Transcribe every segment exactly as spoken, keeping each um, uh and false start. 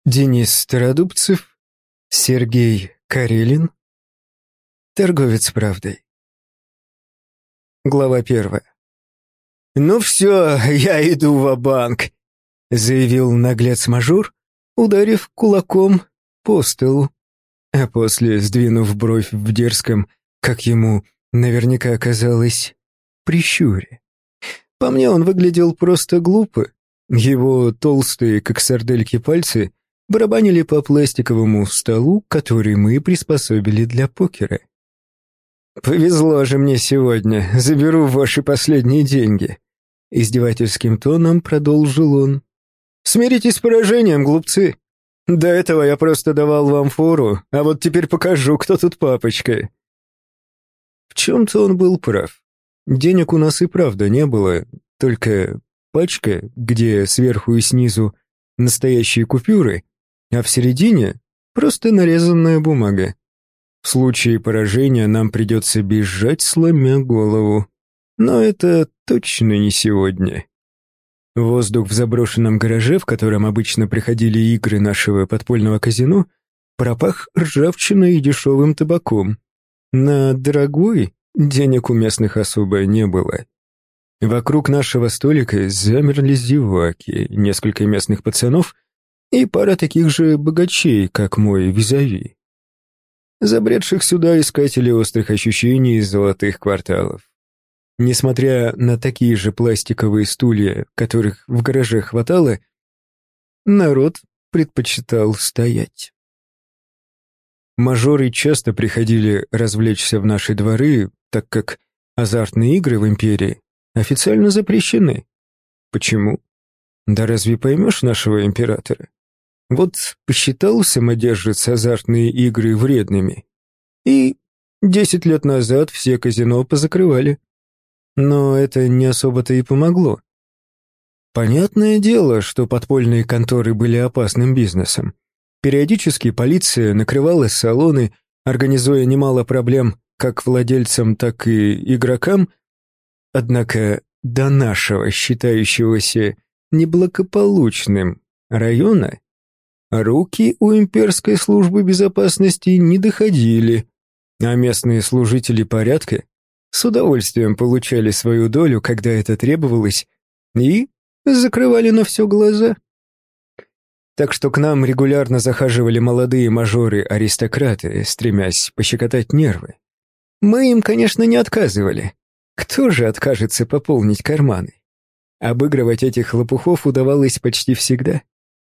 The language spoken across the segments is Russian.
Денис Стародубцев, Сергей Карелин. Торговец правдой. Глава первая. «Ну все, я иду ва-банк», — заявил наглец-мажор, ударив кулаком по столу, а после, сдвинув бровь в дерзком, как ему наверняка казалось, прищуре. По мне он выглядел просто глупо. Его толстые, как сардельки, пальцы барабанили по пластиковому столу, который мы приспособили для покера. «Повезло же мне сегодня, заберу ваши последние деньги», — издевательским тоном продолжил он. «Смиритесь с поражением, глупцы. До этого я просто давал вам фору, а вот теперь покажу, кто тут папочка». В чем-то он был прав. Денег у нас и правда не было, только пачка, где сверху и снизу настоящие купюры, а в середине просто нарезанная бумага. В случае поражения нам придется бежать, сломя голову. Но это точно не сегодня. Воздух в заброшенном гараже, в котором обычно приходили игры нашего подпольного казино, пропах ржавчиной и дешевым табаком. На дорогой денег у местных особо не было. Вокруг нашего столика замерли зеваки, несколько местных пацанов и пара таких же богачей, как мой визави. Забредших сюда искателей острых ощущений из золотых кварталов. Несмотря на такие же пластиковые стулья, которых в гараже хватало, народ предпочитал стоять. Мажоры часто приходили развлечься в наши дворы, так как азартные игры в империи официально запрещены. Почему? Да разве поймешь нашего императора? Вот посчитал самодержец азартные игры вредными, и десять лет назад все казино позакрывали. Но это не особо-то и помогло. Понятное дело, что подпольные конторы были опасным бизнесом. Периодически полиция накрывала салоны, организуя немало проблем как владельцам, так и игрокам. Однако до нашего, считающегося неблагополучным района, руки у имперской службы безопасности не доходили, а местные служители порядка с удовольствием получали свою долю, когда это требовалось, и закрывали на все глаза. Так что к нам регулярно захаживали молодые мажоры-аристократы, стремясь пощекотать нервы. Мы им, конечно, не отказывали. Кто же откажется пополнить карманы? Обыгрывать этих лопухов удавалось почти всегда.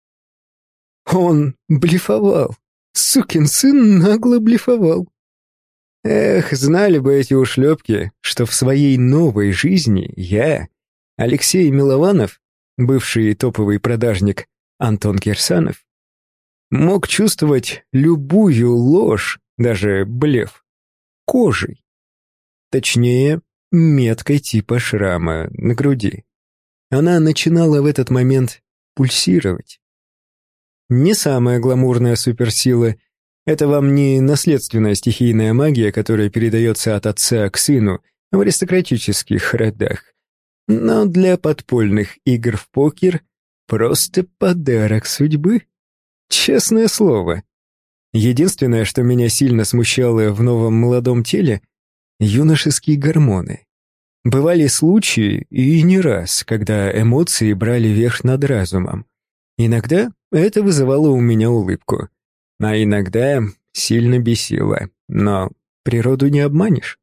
Он блефовал. Сукин сын нагло блефовал. Эх, знали бы эти ушлепки, что в своей новой жизни я, Алексей Милованов, бывший топовый продажник Антон Кирсанов, мог чувствовать любую ложь, даже блеф, кожей. Точнее, меткой типа шрама на груди. Она начинала в этот момент пульсировать. Не самая гламурная суперсила. Это вам не наследственная стихийная магия, которая передается от отца к сыну в аристократических родах. Но для подпольных игр в покер просто подарок судьбы. Честное слово. Единственное, что меня сильно смущало в новом молодом теле — юношеские гормоны. Бывали случаи, и не раз, когда эмоции брали верх над разумом. Иногда это вызывало у меня улыбку, а иногда сильно бесило, но природу не обманешь.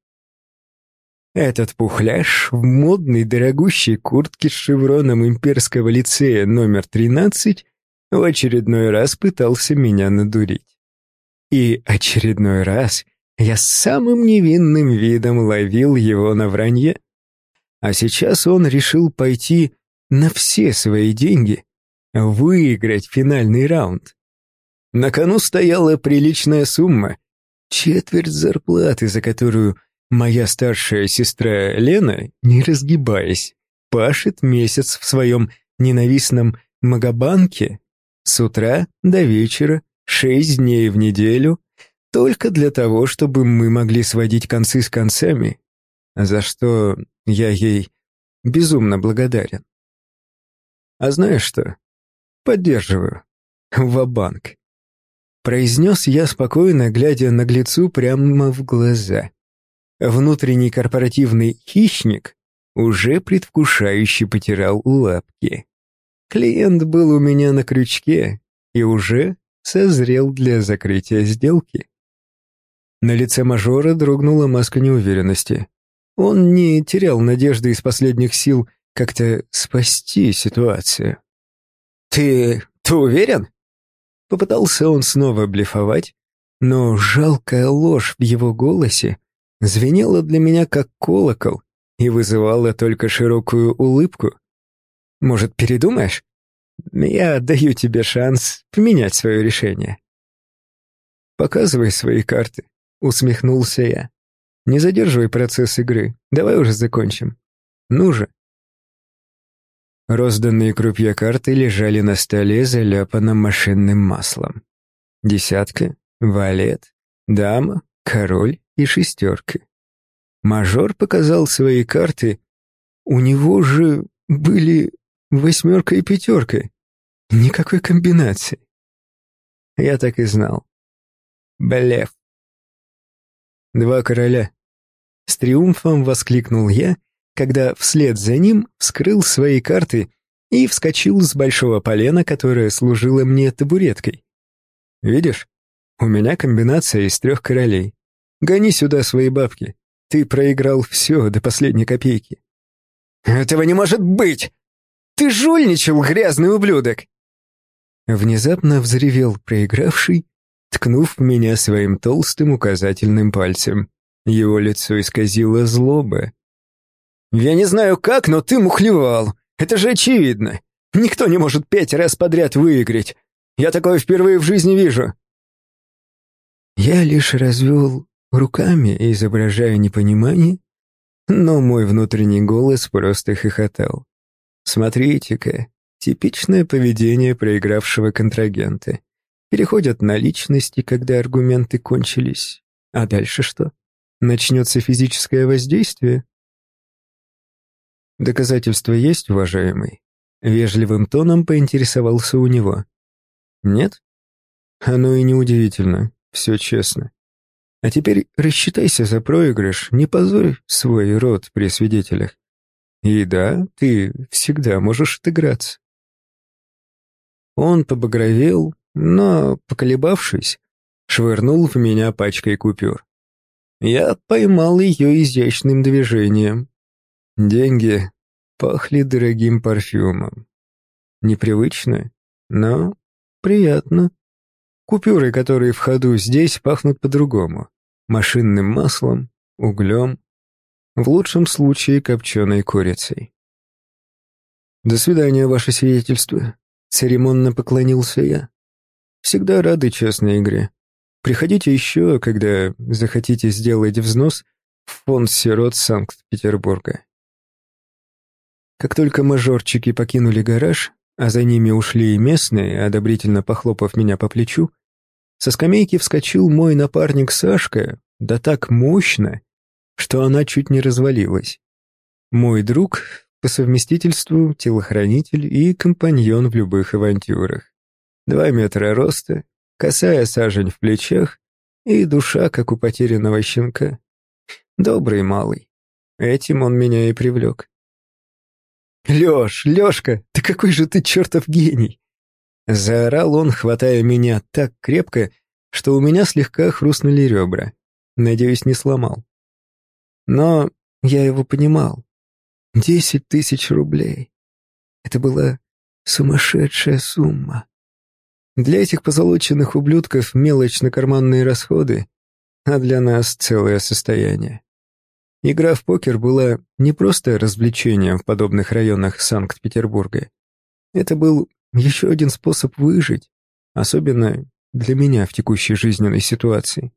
Этот пухляж в модной дорогущей куртке с шевроном имперского лицея номер тринадцать в очередной раз пытался меня надурить. И очередной раз я с самым невинным видом ловил его на вранье. А сейчас он решил пойти на все свои деньги, выиграть финальный раунд. На кону стояла приличная сумма, четверть зарплаты, за которую моя старшая сестра Лена, не разгибаясь, пашет месяц в своем ненавистном магобанке с утра до вечера, шесть дней в неделю, только для того, чтобы мы могли сводить концы с концами, за что я ей безумно благодарен. А знаешь что? Поддерживаю. Ва-банк. Произнес я спокойно, глядя наглецу прямо в глаза. Внутренний корпоративный хищник уже предвкушающе потирал лапки. Клиент был у меня на крючке и уже созрел для закрытия сделки. На лице мажора дрогнула маска неуверенности. Он не терял надежды из последних сил как-то спасти ситуацию. «Ты... ты уверен?» Попытался он снова блефовать, но жалкая ложь в его голосе звенела для меня как колокол и вызывала только широкую улыбку. «Может, передумаешь? Я даю тебе шанс поменять свое решение». «Показывай свои карты», — усмехнулся я. «Не задерживай процесс игры, давай уже закончим. Ну же». Розданные крупья карты лежали на столе, заляпанном машинным маслом. Десятка, валет, дама, король и шестерка. Мажор показал свои карты. У него же были восьмерка и пятерка. Никакой комбинации. Я так и знал. Блеф. Два короля. С триумфом воскликнул я, когда вслед за ним вскрыл свои карты и вскочил с большого полена, которое служило мне табуреткой. «Видишь, у меня комбинация из трех королей. Гони сюда свои бабки. Ты проиграл все до последней копейки». «Этого не может быть! Ты жульничал, грязный ублюдок!» Внезапно взревел проигравший, ткнув в меня своим толстым указательным пальцем. Его лицо исказило злоба. «Я не знаю как, но ты мухлевал. Это же очевидно. Никто не может пять раз подряд выиграть. Я такое впервые в жизни вижу». Я лишь развел руками, изображая непонимание, но мой внутренний голос просто хохотал. «Смотрите-ка, типичное поведение проигравшего контрагента. Переходят на личности, когда аргументы кончились. А дальше что? Начнется физическое воздействие?» «Доказательства есть, уважаемый?» Вежливым тоном поинтересовался у него. «Нет? Оно и неудивительно, все честно. А теперь рассчитайся за проигрыш, не позорь свой род при свидетелях. И да, ты всегда можешь отыграться». Он побагровел, но, поколебавшись, швырнул в меня пачкой купюр. Я поймал ее изящным движением. Деньги пахли дорогим парфюмом. Непривычно, но приятно. Купюры, которые в ходу здесь, пахнут по-другому. Машинным маслом, углем, в лучшем случае копченой курицей. «До свидания, ваше сиятельство», — церемонно поклонился я. «Всегда рады честной игре. Приходите еще, когда захотите сделать взнос в фонд сирот Санкт-Петербурга». Как только мажорчики покинули гараж, а за ними ушли и местные, одобрительно похлопав меня по плечу, со скамейки вскочил мой напарник Сашка, да так мощно, что она чуть не развалилась. Мой друг, по совместительству телохранитель и компаньон в любых авантюрах. Два метра роста, косая сажень в плечах и душа, как у потерянного щенка. Добрый малый. Этим он меня и привлек. «Лёш, Лёшка, ты какой же ты чертов гений!» Заорал он, хватая меня так крепко, что у меня слегка хрустнули ребра. Надеюсь, не сломал. Но я его понимал. Десять тысяч рублей. Это была сумасшедшая сумма. Для этих позолоченных ублюдков мелочь на карманные расходы, а для нас целое состояние. Игра в покер была не просто развлечением в подобных районах Санкт-Петербурга. Это был еще один способ выжить, особенно для меня в текущей жизненной ситуации.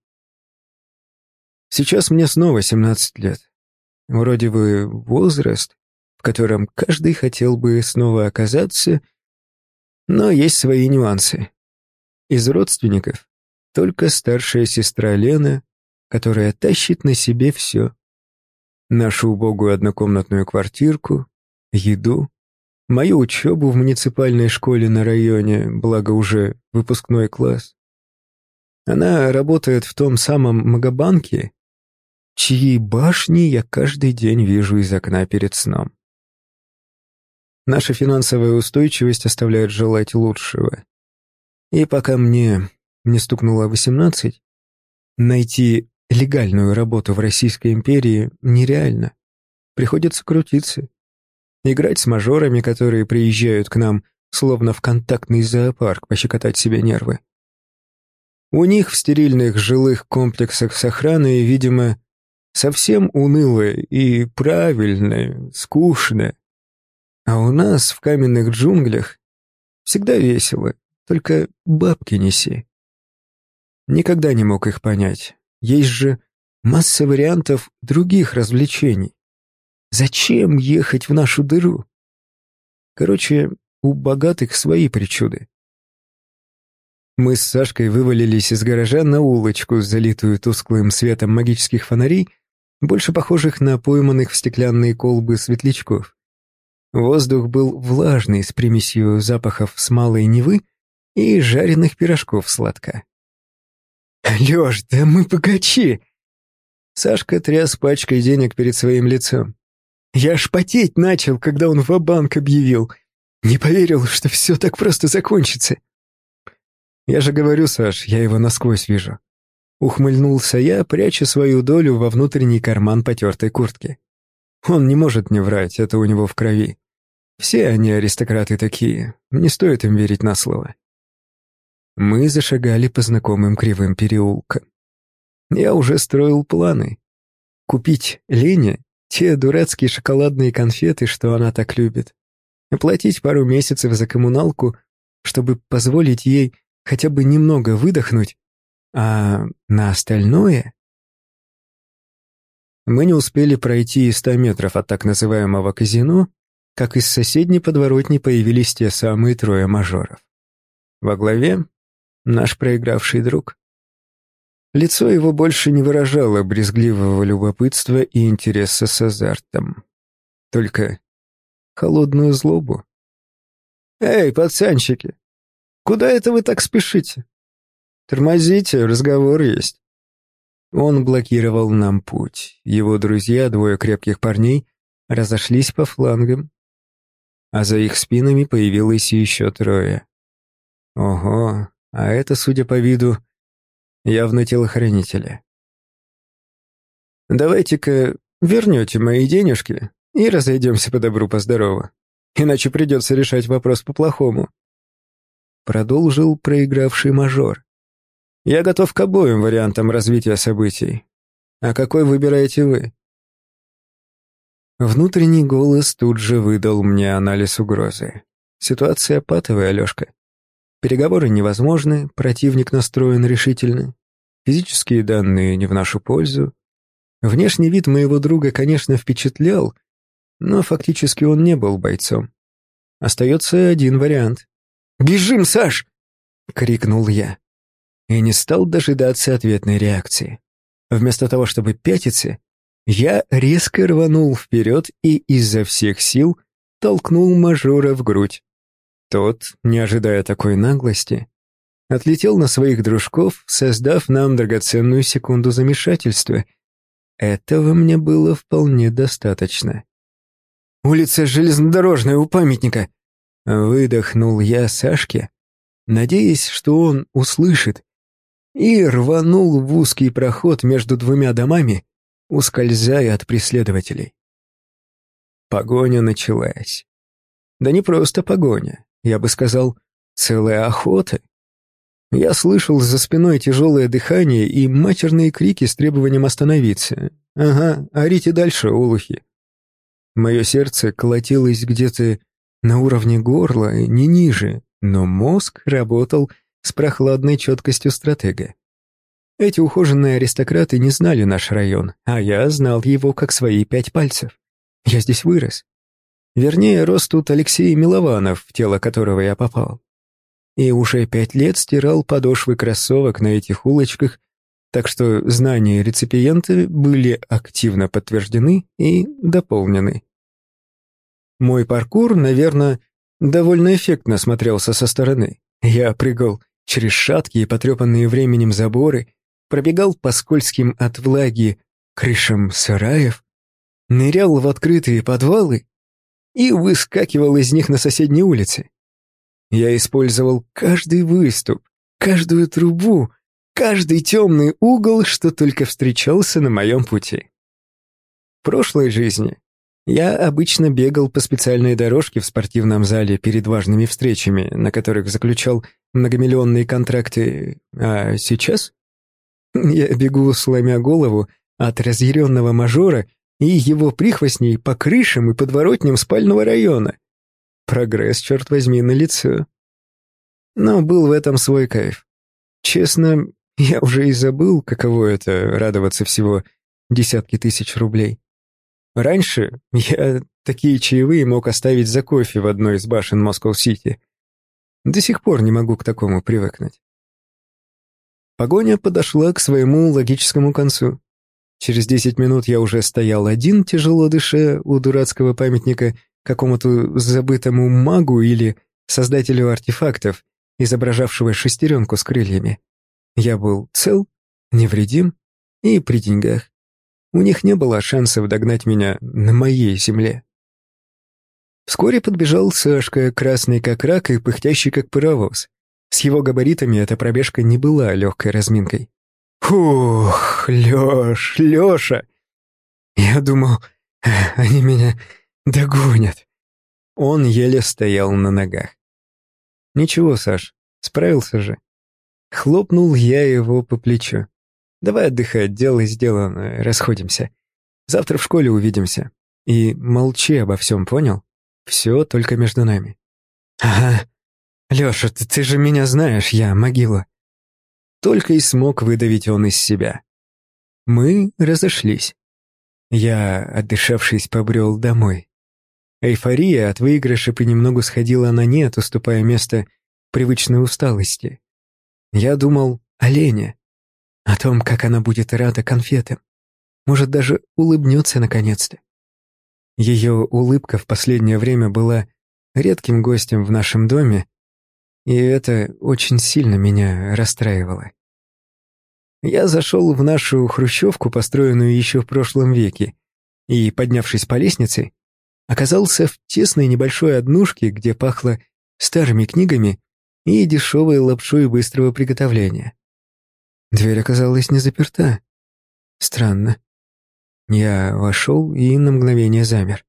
Сейчас мне снова семнадцать лет. Вроде бы возраст, в котором каждый хотел бы снова оказаться, но есть свои нюансы. Из родственников только старшая сестра Лена, которая тащит на себе все. Нашу убогую однокомнатную квартирку, еду, мою учебу в муниципальной школе на районе, благо уже выпускной класс. Она работает в том самом Магобанке, чьи башни я каждый день вижу из окна перед сном. Наша финансовая устойчивость оставляет желать лучшего. И пока мне не стукнуло восемнадцать, найти легальную работу в Российской империи нереально. Приходится крутиться. Играть с мажорами, которые приезжают к нам, словно в контактный зоопарк, пощекотать себе нервы. У них в стерильных жилых комплексах с охраной, видимо, совсем уныло и правильно, скучно. А у нас в каменных джунглях всегда весело, только бабки неси. Никогда не мог их понять. Есть же масса вариантов других развлечений. Зачем ехать в нашу дыру? Короче, у богатых свои причуды. Мы с Сашкой вывалились из гаража на улочку, залитую тусклым светом магических фонарей, больше похожих на пойманных в стеклянные колбы светлячков. Воздух был влажный, с примесью запахов смолы Невы и жареных пирожков сладко. «Лёш, да мы богачи!» Сашка тряс пачкой денег перед своим лицом. «Я аж потеть начал, когда он ва-банк объявил. Не поверил, что все так просто закончится». «Я же говорю, Саш, я его насквозь вижу». Ухмыльнулся я, пряча свою долю во внутренний карман потертой куртки. Он не может мне врать, это у него в крови. Все они аристократы такие, не стоит им верить на слово. Мы зашагали по знакомым кривым переулкам. Я уже строил планы. Купить Лене те дурацкие шоколадные конфеты, что она так любит. Оплатить пару месяцев за коммуналку, чтобы позволить ей хотя бы немного выдохнуть, а на остальное... Мы не успели пройти и ста метров от так называемого казино, как из соседней подворотни появились те самые трое мажоров. Во главе наш проигравший друг. Лицо его больше не выражало брезгливого любопытства и интереса с азартом. Только холодную злобу. «Эй, пацанчики, куда это вы так спешите? Тормозите, разговор есть». Он блокировал нам путь. Его друзья, двое крепких парней, разошлись по флангам, а за их спинами появилось еще трое. Ого, а это, судя по виду, явно телохранители. «Давайте-ка вернете мои денежки и разойдемся по добру, по здорову, иначе придется решать вопрос по-плохому», продолжил проигравший мажор. «Я готов к обоим вариантам развития событий. А какой выбираете вы?» Внутренний голос тут же выдал мне анализ угрозы. Ситуация патовая, Алешка. Переговоры невозможны, противник настроен решительно. Физические данные не в нашу пользу. Внешний вид моего друга, конечно, впечатлял, но фактически он не был бойцом. Остается один вариант. «Бежим, Саш!» — крикнул я. И не стал дожидаться ответной реакции. Вместо того, чтобы пятиться, я резко рванул вперед и изо всех сил толкнул мажора в грудь. Тот, не ожидая такой наглости, отлетел на своих дружков, создав нам драгоценную секунду замешательства. Этого мне было вполне достаточно. «Улица железнодорожная у памятника!» Выдохнул я Сашке, надеясь, что он услышит, и рванул в узкий проход между двумя домами, ускользая от преследователей. Погоня началась. Да не просто погоня, я бы сказал, целая охота. Я слышал за спиной тяжелое дыхание и матерные крики с требованием остановиться. Ага, орите дальше, олухи. Мое сердце колотилось где-то на уровне горла, не ниже, но мозг работал с прохладной четкостью стратега. Эти ухоженные аристократы не знали наш район, а я знал его как свои пять пальцев. Я здесь вырос. Вернее, рос тут Алексей Милованов, в тело которого я попал. И уже пять лет стирал подошвы кроссовок на этих улочках, так что знания реципиента были активно подтверждены и дополнены. Мой паркур, наверное, довольно эффектно смотрелся со стороны. Я прыгал через шаткие, потрепанные временем заборы, пробегал по скользким от влаги крышам сараев, нырял в открытые подвалы и выскакивал из них на соседней улице. Я использовал каждый выступ, каждую трубу, каждый темный угол, что только встречался на моем пути. В прошлой жизни я обычно бегал по специальной дорожке в спортивном зале перед важными встречами, на которых заключал многомиллионные контракты, а сейчас я бегу, сломя голову, от разъяренного мажора и его прихвостней по крышам и подворотням спального района. Прогресс, черт возьми, налицо. Но был в этом свой кайф. Честно, я уже и забыл, каково это — радоваться всего десятки тысяч рублей. Раньше я такие чаевые мог оставить за кофе в одной из башен Москва-Сити. До сих пор не могу к такому привыкнуть. Погоня подошла к своему логическому концу. Через десять минут я уже стоял один, тяжело дыша, у дурацкого памятника какому-то забытому магу или создателю артефактов, изображавшего шестеренку с крыльями. Я был цел, невредим и при деньгах. У них не было шансов догнать меня на моей земле. Вскоре подбежал Сашка, красный как рак и пыхтящий как паровоз. С его габаритами эта пробежка не была легкой разминкой. Фух, Леш, Леша! Я думал, они меня догонят. Он еле стоял на ногах. Ничего, Саш, справился же. Хлопнул я его по плечу. Давай отдыхать, дело сделано, расходимся. Завтра в школе увидимся. И молчи обо всем, понял? Все только между нами. Ага. Леша, ты, ты же меня знаешь, я могила. Только и смог выдавить он из себя. Мы разошлись. Я, отдышавшись, побрел домой. Эйфория от выигрыша понемногу сходила на нет, уступая место привычной усталости. Я думал о Лене, о том, как она будет рада конфетам. Может, даже улыбнется наконец-то. Ее улыбка в последнее время была редким гостем в нашем доме, и это очень сильно меня расстраивало. Я зашел в нашу хрущевку, построенную еще в прошлом веке, и, поднявшись по лестнице, оказался в тесной небольшой однушке, где пахло старыми книгами и дешевой лапшой быстрого приготовления. Дверь оказалась не заперта. Странно. Я вошел и на мгновение замер.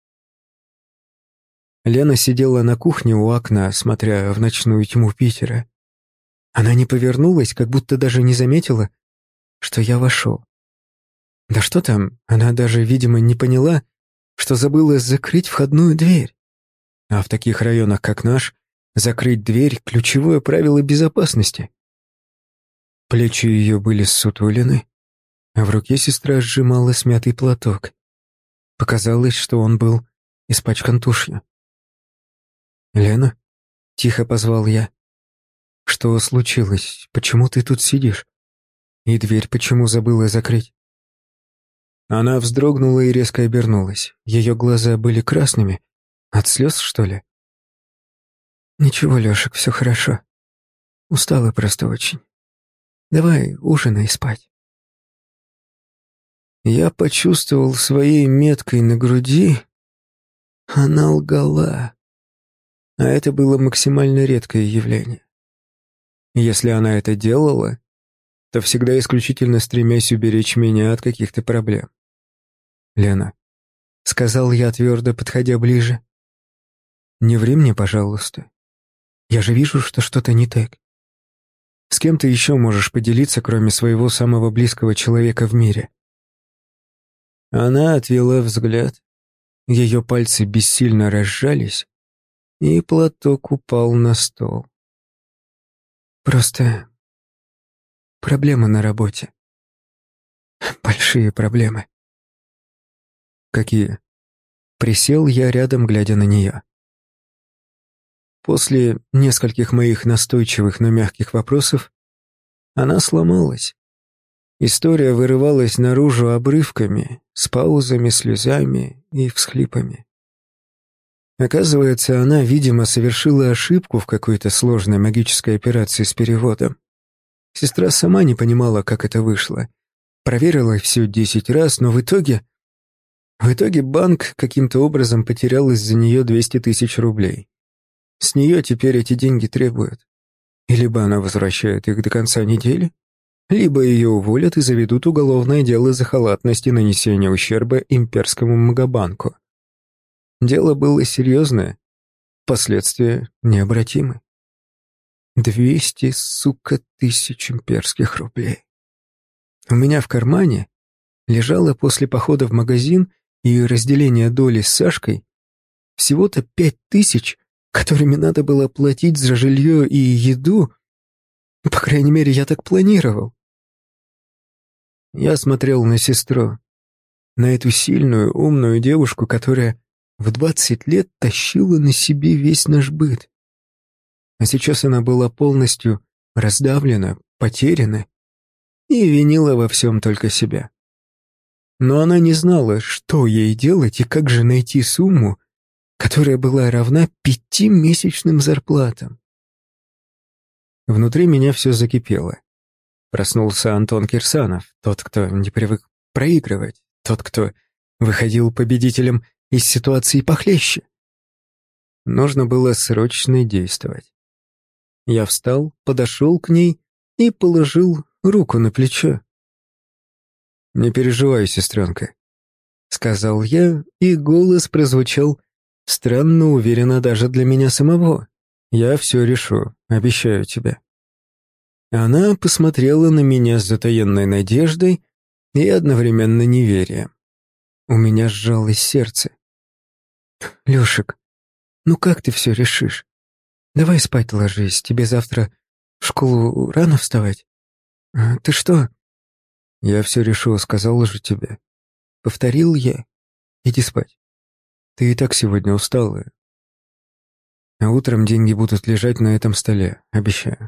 Лена сидела на кухне у окна, смотря в ночную тьму Питера. Она не повернулась, как будто даже не заметила, что я вошел. Да что там, она даже, видимо, не поняла, что забыла закрыть входную дверь. А в таких районах, как наш, закрыть дверь — ключевое правило безопасности. Плечи ее были ссутулены, а в руке сестра сжимала смятый платок. Показалось, что он был испачкан тушью. «Лена?» — тихо позвал я. «Что случилось? Почему ты тут сидишь? И дверь почему забыла закрыть?» Она вздрогнула и резко обернулась. Ее глаза были красными. От слез, что ли? «Ничего, Лешек, все хорошо. Устала просто очень. Давай ужинай и спать». Я почувствовал своей меткой на груди. Она лгала. А это было максимально редкое явление. Если она это делала, то всегда исключительно стремясь уберечь меня от каких-то проблем. «Лена», — сказал я твердо, подходя ближе, — «не ври мне, пожалуйста. Я же вижу, что что-то не так. С кем ты еще можешь поделиться, кроме своего самого близкого человека в мире?» Она отвела взгляд, ее пальцы бессильно разжались, и платок упал на стол. «Просто проблемы на работе. Большие проблемы». «Какие?» Присел я рядом, глядя на нее. После нескольких моих настойчивых, но мягких вопросов она сломалась. История вырывалась наружу обрывками, с паузами, слезами и всхлипами. Оказывается, она, видимо, совершила ошибку в какой-то сложной магической операции с переводом. Сестра сама не понимала, как это вышло. Проверила все десять раз, но в итоге... В итоге банк каким-то образом потерял из-за нее двести тысяч рублей. С нее теперь эти деньги требуют. И либо она возвращает их до конца недели, либо ее уволят и заведут уголовное дело за халатность и нанесение ущерба имперскому магобанку. Дело было серьезное, последствия необратимы. Двести, сука, тысяч имперских рублей. У меня в кармане лежало после похода в магазин и разделения доли с Сашкой всего-то пять тысяч, которыми надо было платить за жилье и еду. По крайней мере, я так планировал. Я смотрел на сестру, на эту сильную, умную девушку, которая в двадцать лет тащила на себе весь наш быт. А сейчас она была полностью раздавлена, потеряна и винила во всем только себя. Но она не знала, что ей делать и как же найти сумму, которая была равна пяти месячным зарплатам. Внутри меня все закипело. Проснулся Антон Кирсанов, тот, кто не привык проигрывать, тот, кто выходил победителем из ситуации похлеще. Нужно было срочно действовать. Я встал, подошел к ней и положил руку на плечо. «Не переживай, сестренка», — сказал я, и голос прозвучал странно уверенно даже для меня самого. «Я все решу, обещаю тебе». Она посмотрела на меня с затаенной надеждой и одновременно неверием. У меня сжалось сердце. «Лешек, ну как ты все решишь? Давай спать ложись, тебе завтра в школу рано вставать. А, ты что?» «Я все решу, сказал же тебе». Повторил я. «Иди спать. Ты и так сегодня усталая. А утром деньги будут лежать на этом столе, обещаю».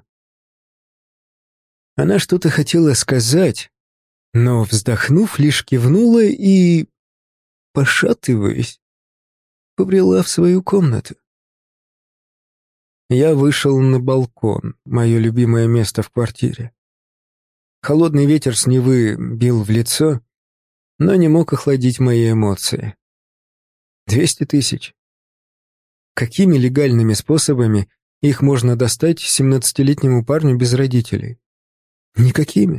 Она что-то хотела сказать, но, вздохнув, лишь кивнула и, пошатываясь, побрела в свою комнату. Я вышел на балкон, мое любимое место в квартире. Холодный ветер с Невы бил в лицо, но не мог охладить мои эмоции. Двести тысяч. Какими легальными способами их можно достать семнадцатилетнему парню без родителей? Никакими.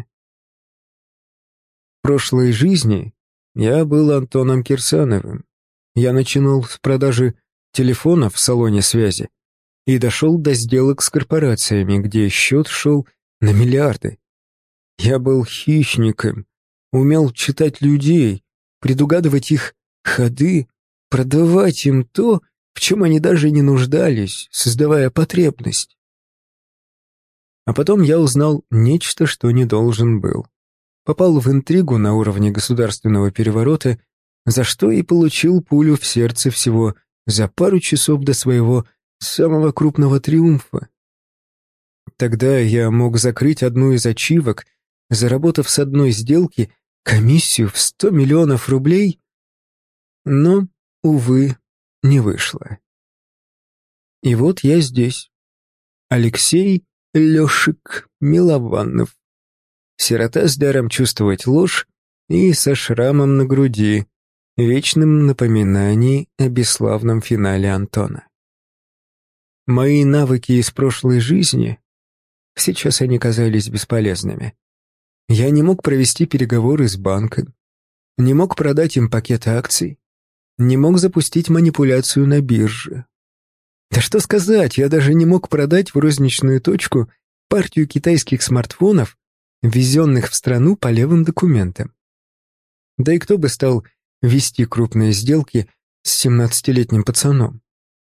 В прошлой жизни я был Антоном Кирсановым. Я начинал с продажи телефонов в салоне связи и дошел до сделок с корпорациями, где счет шел на миллиарды. Я был хищником, умел читать людей, предугадывать их ходы, продавать им то, в чем они даже не нуждались, создавая потребность. А потом я узнал нечто, что не должен был. Попал в интригу на уровне государственного переворота, за что и получил пулю в сердце всего за пару часов до своего самого крупного триумфа. Тогда я мог закрыть одну из ачивок, заработав с одной сделки комиссию в сто миллионов рублей, но, увы, не вышло. И вот я здесь, Алексей Лешек Милованов, сирота с даром чувствовать ложь и со шрамом на груди, вечным напоминанием о бесславном финале Антона. Мои навыки из прошлой жизни, сейчас они казались бесполезными. Я не мог провести переговоры с банком, не мог продать им пакет акций, не мог запустить манипуляцию на бирже. Да что сказать, я даже не мог продать в розничную точку партию китайских смартфонов, ввезенных в страну по левым документам. Да и кто бы стал вести крупные сделки с семнадцатилетним пацаном?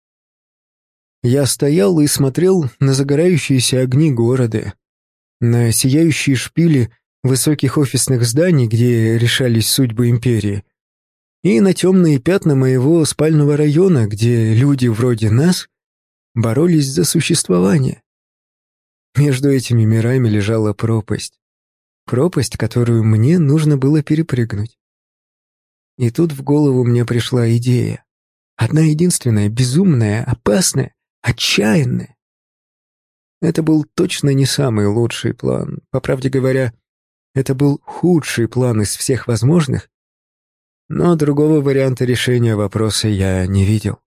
Я стоял и смотрел на загорающиеся огни города, на сияющие шпили высоких офисных зданий, где решались судьбы империи, и на темные пятна моего спального района, где люди вроде нас боролись за существование. Между этими мирами лежала пропасть. Пропасть, которую мне нужно было перепрыгнуть. И тут в голову мне пришла идея. Одна единственная, безумная, опасная, отчаянная. Это был точно не самый лучший план. По правде говоря, это был худший план из всех возможных, но другого варианта решения вопроса я не видел.